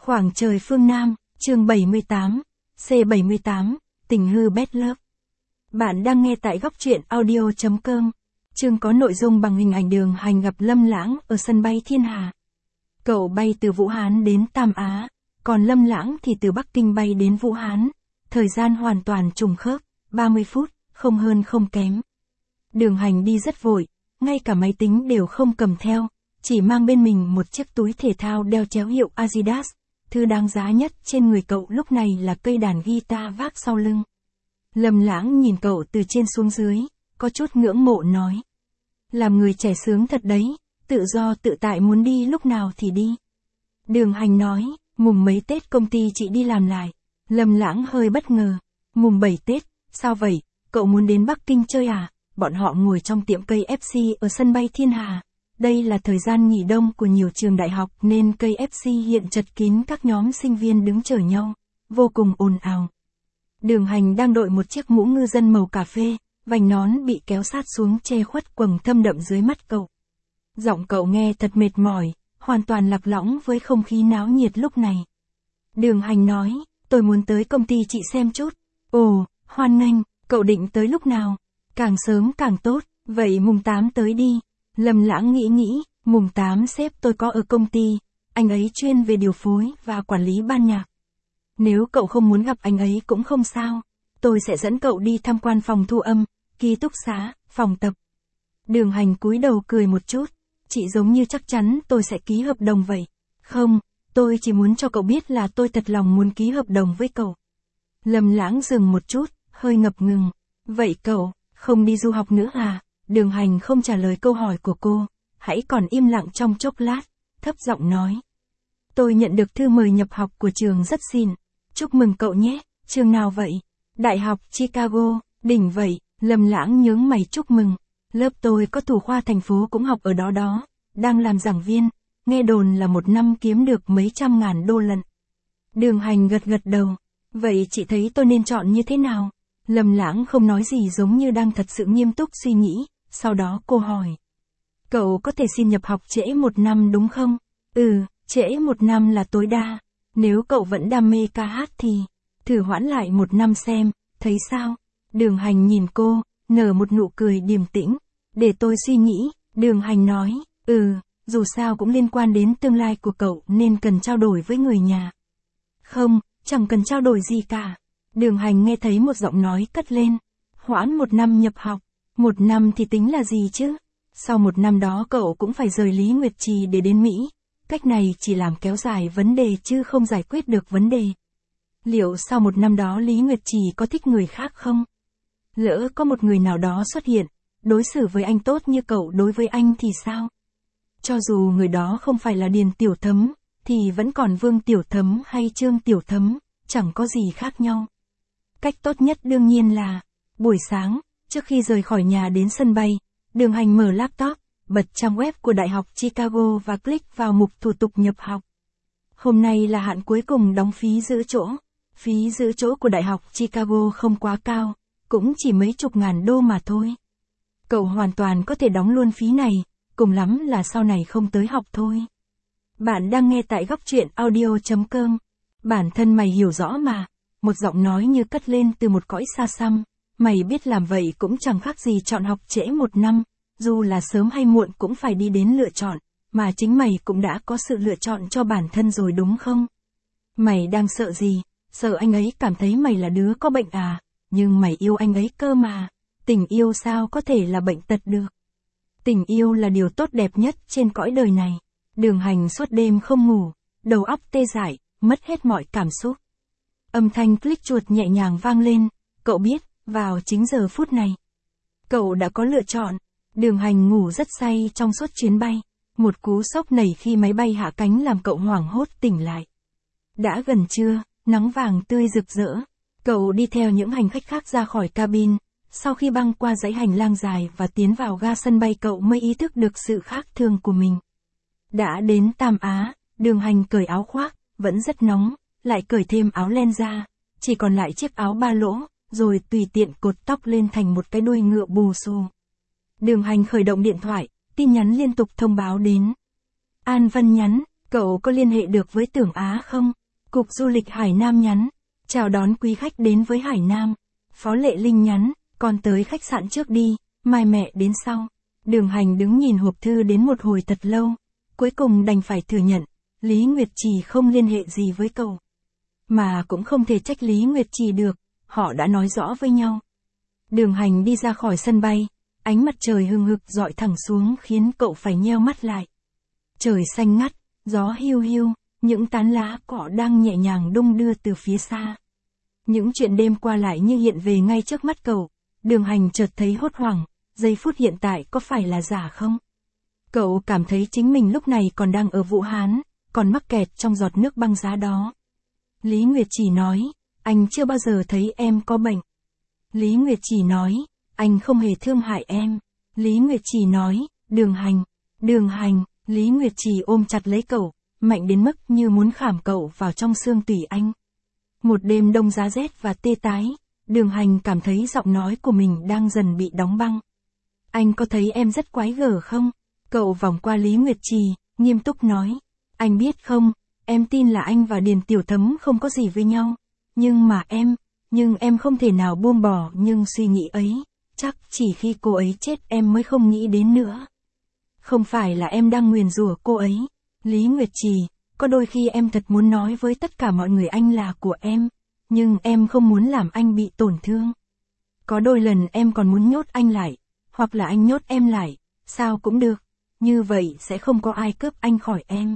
Khoảng trời phương Nam, chương 78, C78, tình hư bad love. Bạn đang nghe tại góc truyện audio.com. Chương có nội dung bằng hình ảnh Đường Hành gặp Lâm Lãng ở sân bay Thiên Hà. Cậu bay từ Vũ Hán đến Tam Á, còn Lâm Lãng thì từ Bắc Kinh bay đến Vũ Hán. Thời gian hoàn toàn trùng khớp, 30 phút, không hơn không kém. Đường Hành đi rất vội, ngay cả máy tính đều không cầm theo, chỉ mang bên mình một chiếc túi thể thao đeo chéo hiệu Adidas. Thứ đáng giá nhất trên người cậu lúc này là cây đàn guitar vác sau lưng. Lâm Lãng nhìn cậu từ trên xuống dưới, có chút ngưỡng mộ nói. Làm người trẻ sướng thật đấy, tự do tự tại muốn đi lúc nào thì đi. Đường Hành nói, mùng mấy Tết công ty chị đi làm lại. Lâm Lãng hơi bất ngờ, mùng 7 Tết, sao vậy, cậu muốn đến Bắc Kinh chơi à? Bọn họ ngồi trong tiệm cây FC ở sân bay Thiên Hà. Đây là thời gian nghỉ đông của nhiều trường đại học nên cây FC hiện chật kín các nhóm sinh viên đứng chờ nhau, vô cùng ồn ào. Đường Hành đang đội một chiếc mũ ngư dân màu cà phê, vành nón bị kéo sát xuống che khuất quầng thâm đậm dưới mắt cậu. Giọng cậu nghe thật mệt mỏi, hoàn toàn lạc lõng với không khí náo nhiệt lúc này. Đường Hành nói, tôi muốn tới công ty chị xem chút. Ồ, hoan nghênh, cậu định tới lúc nào? Càng sớm càng tốt, vậy mùng 8 tới đi. Lâm Lãng nghĩ, mùng 8 sếp tôi có ở công ty, anh ấy chuyên về điều phối và quản lý ban nhạc. Nếu cậu không muốn gặp anh ấy cũng không sao, tôi sẽ dẫn cậu đi tham quan phòng thu âm, ký túc xá, phòng tập. Đường Hành cúi đầu cười một chút, chị giống như chắc chắn tôi sẽ ký hợp đồng vậy. Không, tôi chỉ muốn cho cậu biết là tôi thật lòng muốn ký hợp đồng với cậu. Lâm Lãng dừng một chút, hơi ngập ngừng. Vậy cậu, không đi du học nữa à? Đường Hành không trả lời câu hỏi của cô, hãy còn im lặng trong chốc lát, thấp giọng nói. Tôi nhận được thư mời nhập học của trường rất xịn, chúc mừng cậu nhé, trường nào vậy? Đại học Chicago, đỉnh vậy, Lâm Lãng nhướng mày chúc mừng, lớp tôi có thủ khoa thành phố cũng học ở đó đó, đang làm giảng viên, nghe đồn là một năm kiếm được mấy trăm ngàn đô lận. Đường Hành gật đầu, vậy chị thấy tôi nên chọn như thế nào? Lâm Lãng không nói gì giống như đang thật sự nghiêm túc suy nghĩ, sau đó cô hỏi. Cậu có thể xin nhập học trễ 1 năm đúng không? Trễ 1 năm là tối đa. Nếu cậu vẫn đam mê ca hát thì, thử hoãn lại 1 năm xem, thấy sao? Đường Hành nhìn cô, nở một nụ cười điềm tĩnh. Để tôi suy nghĩ, Đường Hành nói, dù sao cũng liên quan đến tương lai của cậu nên cần trao đổi với người nhà. Không, chẳng cần trao đổi gì cả. Đường Hành nghe thấy một giọng nói cất lên. Hoãn 1 năm nhập học, 1 năm thì tính là gì chứ? Sau 1 năm đó cậu cũng phải rời Lý Nguyệt Trì để đến Mỹ. Cách này chỉ làm kéo dài vấn đề chứ không giải quyết được vấn đề. Liệu sau 1 năm đó Lý Nguyệt Trì có thích người khác không? Lỡ có một người nào đó xuất hiện, đối xử với anh tốt như cậu đối với anh thì sao? Cho dù người đó không phải là Điền Tiểu Thấm, thì vẫn còn Vương Tiểu Thấm hay Trương Tiểu Thấm, chẳng có gì khác nhau. Cách tốt nhất đương nhiên là, buổi sáng, trước khi rời khỏi nhà đến sân bay, Đường Hành mở laptop, bật trang web của Đại học Chicago và click vào mục thủ tục nhập học. Hôm nay là hạn cuối cùng đóng phí giữ chỗ. Phí giữ chỗ của Đại học Chicago không quá cao, cũng chỉ mấy chục ngàn đô mà thôi. Cậu hoàn toàn có thể đóng luôn phí này, cùng lắm là sau này không tới học thôi. Bạn đang nghe tại góc truyện audio.com. Bản thân mày hiểu rõ mà. Một giọng nói như cất lên từ một cõi xa xăm. Mày biết làm vậy cũng chẳng khác gì chọn học trễ 1 năm. Dù là sớm hay muộn cũng phải đi đến lựa chọn. Mà chính mày cũng đã có sự lựa chọn cho bản thân rồi đúng không? Mày đang sợ gì? Sợ anh ấy cảm thấy mày là đứa có bệnh à? Nhưng mày yêu anh ấy cơ mà. Tình yêu sao có thể là bệnh tật được? Tình yêu là điều tốt đẹp nhất trên cõi đời này. Đường Hành suốt đêm không ngủ, đầu óc tê dại, mất hết mọi cảm xúc. Âm thanh click chuột nhẹ nhàng vang lên, cậu biết, vào chính giờ phút này. Cậu đã có lựa chọn. Đường Hành ngủ rất say trong suốt chuyến bay. Một cú sốc nảy khi máy bay hạ cánh làm cậu hoảng hốt tỉnh lại. Đã gần trưa, nắng vàng tươi rực rỡ. Cậu đi theo những hành khách khác ra khỏi cabin. Sau khi băng qua dãy hành lang dài và tiến vào ga sân bay cậu mới ý thức được sự khác thường của mình. Đã đến Tam Á, Đường Hành cởi áo khoác, vẫn rất nóng, lại cởi thêm áo len ra, chỉ còn lại chiếc áo ba lỗ, rồi tùy tiện cột tóc lên thành một cái đuôi ngựa bù xù. Đường Hành khởi động điện thoại, tin nhắn liên tục thông báo đến. An Vân nhắn, Cậu có liên hệ được với Tưởng Á không? Cục Du lịch Hải Nam nhắn. Chào đón quý khách đến với Hải Nam. Phó Lệ Linh nhắn, con tới khách sạn trước đi, mai mẹ đến sau. Đường Hành đứng nhìn hộp thư đến một hồi thật lâu. Cuối cùng đành phải thừa nhận, Lý Nguyệt Trì không liên hệ gì với cậu. Mà cũng không thể trách Lý Nguyệt Trì được, họ đã nói rõ với nhau. Đường Hành đi ra khỏi sân bay, ánh mặt trời hừng hực rọi thẳng xuống khiến cậu phải nheo mắt lại. Trời xanh ngắt, gió hiu hiu, những tán lá cỏ đang nhẹ nhàng đung đưa từ phía xa. Những chuyện đêm qua lại như hiện về ngay trước mắt cậu. Đường Hành chợt thấy hốt hoảng, giây phút hiện tại có phải là giả không? Cậu cảm thấy chính mình lúc này còn đang ở Vũ Hán, còn mắc kẹt trong giọt nước băng giá đó. Lý Nguyệt Trì nói, anh chưa bao giờ thấy em có bệnh. Lý Nguyệt Trì nói, anh không hề thương hại em. Lý Nguyệt Trì nói, Đường Hành, Lý Nguyệt Trì ôm chặt lấy cậu, mạnh đến mức như muốn khảm cậu vào trong xương tủy anh. Một đêm đông giá rét và tê tái, Đường Hành cảm thấy giọng nói của mình đang dần bị đóng băng. Anh có thấy em rất quái gở không? Cậu vòng qua Lý Nguyệt Trì, nghiêm túc nói. Anh biết không, em tin là anh và Điền Tiểu Thấm không có gì với nhau. Nhưng em không thể nào buông bỏ nhưng suy nghĩ ấy, chắc chỉ khi cô ấy chết em mới không nghĩ đến nữa. Không phải là em đang nguyền rủa cô ấy. Lý Nguyệt Trì, có đôi khi em thật muốn nói với tất cả mọi người anh là của em, nhưng em không muốn làm anh bị tổn thương. Có đôi lần em còn muốn nhốt anh lại, hoặc là anh nhốt em lại, sao cũng được, như vậy sẽ không có ai cướp anh khỏi em.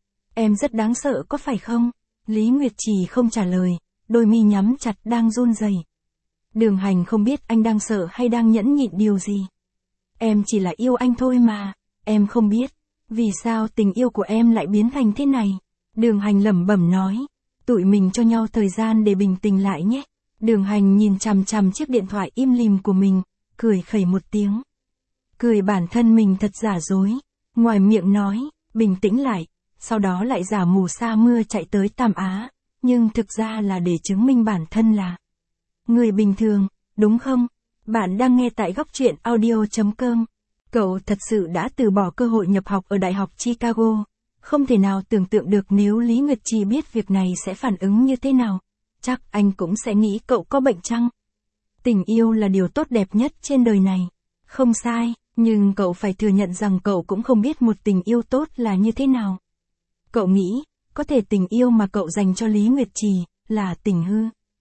Em rất đáng sợ có phải không? Lý Nguyệt Trì không trả lời, đôi mi nhắm chặt đang run rẩy. Đường Hành không biết anh đang sợ hay đang nhẫn nhịn điều gì. Em chỉ là yêu anh thôi mà, em không biết, vì sao tình yêu của em lại biến thành thế này. Đường Hành lẩm bẩm nói, tụi mình cho nhau thời gian để bình tĩnh lại nhé. Đường Hành nhìn chằm chằm chiếc điện thoại im lìm của mình, cười khẩy một tiếng. Cười bản thân mình thật giả dối, ngoài miệng nói, bình tĩnh lại, sau đó lại giả mù sa mưa chạy tới Tam Á, nhưng thực ra là để chứng minh bản thân là người bình thường, đúng không? Bạn đang nghe tại góc truyện audio.com. Cậu thật sự đã từ bỏ cơ hội nhập học ở Đại học Chicago. Không thể nào tưởng tượng được nếu Lý Nguyệt Trì biết việc này sẽ phản ứng như thế nào. Chắc anh cũng sẽ nghĩ cậu có bệnh chăng? Tình yêu là điều tốt đẹp nhất trên đời này. Không sai, nhưng cậu phải thừa nhận rằng cậu cũng không biết một tình yêu tốt là như thế nào. Cậu nghĩ, có thể tình yêu mà cậu dành cho Lý Nguyệt Trì là tình hư.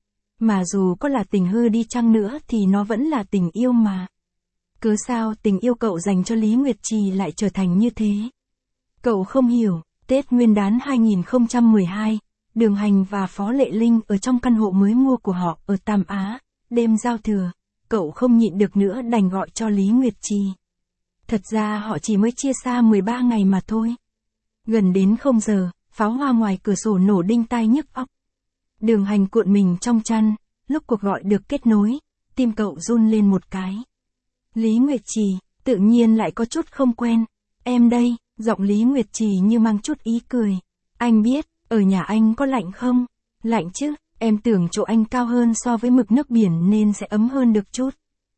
Mà dù có là tình hư đi chăng nữa thì nó vẫn là tình yêu mà. Cớ sao tình yêu cậu dành cho Lý Nguyệt Trì lại trở thành như thế? Cậu không hiểu, Tết Nguyên đán 2012, Đường Hành và Phó Lệ Linh ở trong căn hộ mới mua của họ ở Tam Á, đêm giao thừa, cậu không nhịn được nữa đành gọi cho Lý Nguyệt Trì. Thật ra họ chỉ mới chia xa 13 ngày mà thôi. Gần đến 0 giờ, pháo hoa ngoài cửa sổ nổ đinh tai nhức óc. Đường Hành cuộn mình trong chăn, lúc cuộc gọi được kết nối, tim cậu run lên một cái. Lý Nguyệt Trì, tự nhiên lại có chút không quen. Em đây, giọng Lý Nguyệt Trì như mang chút ý cười. Anh biết, ở nhà anh có lạnh không? Lạnh chứ, em tưởng chỗ anh cao hơn so với mực nước biển nên sẽ ấm hơn được chút.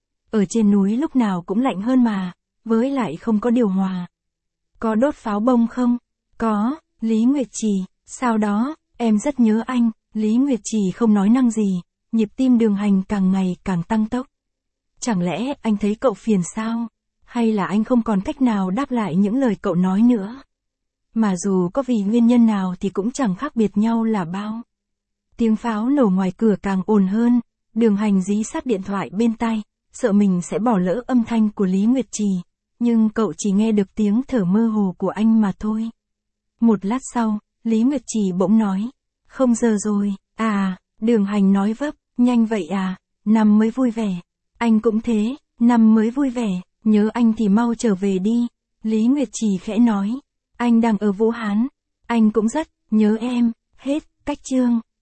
Ở trên núi lúc nào cũng lạnh hơn mà, với lại không có điều hòa. Có đốt pháo bông không? Có, Lý Nguyệt Trì, sau đó, em rất nhớ anh. Lý Nguyệt Trì không nói năng gì, nhịp tim Đường Hành càng ngày càng tăng tốc. Chẳng lẽ anh thấy cậu phiền sao? Hay là anh không còn cách nào đáp lại những lời cậu nói nữa? Mà dù có vì nguyên nhân nào thì cũng chẳng khác biệt nhau là bao. Tiếng pháo nổ ngoài cửa càng ồn hơn, Đường Hành dí sát điện thoại bên tai, sợ mình sẽ bỏ lỡ âm thanh của Lý Nguyệt Trì, nhưng cậu chỉ nghe được tiếng thở mơ hồ của anh mà thôi. Một lát sau, Lý Nguyệt Trì bỗng nói, 0 giờ rồi, à, Đường Hành nói vấp, nhanh vậy à, năm mới vui vẻ. Anh cũng thế, năm mới vui vẻ, nhớ anh thì mau trở về đi. Lý Nguyệt Trì khẽ nói, anh đang ở Vũ Hán, anh cũng rất nhớ em, hết, cách chương.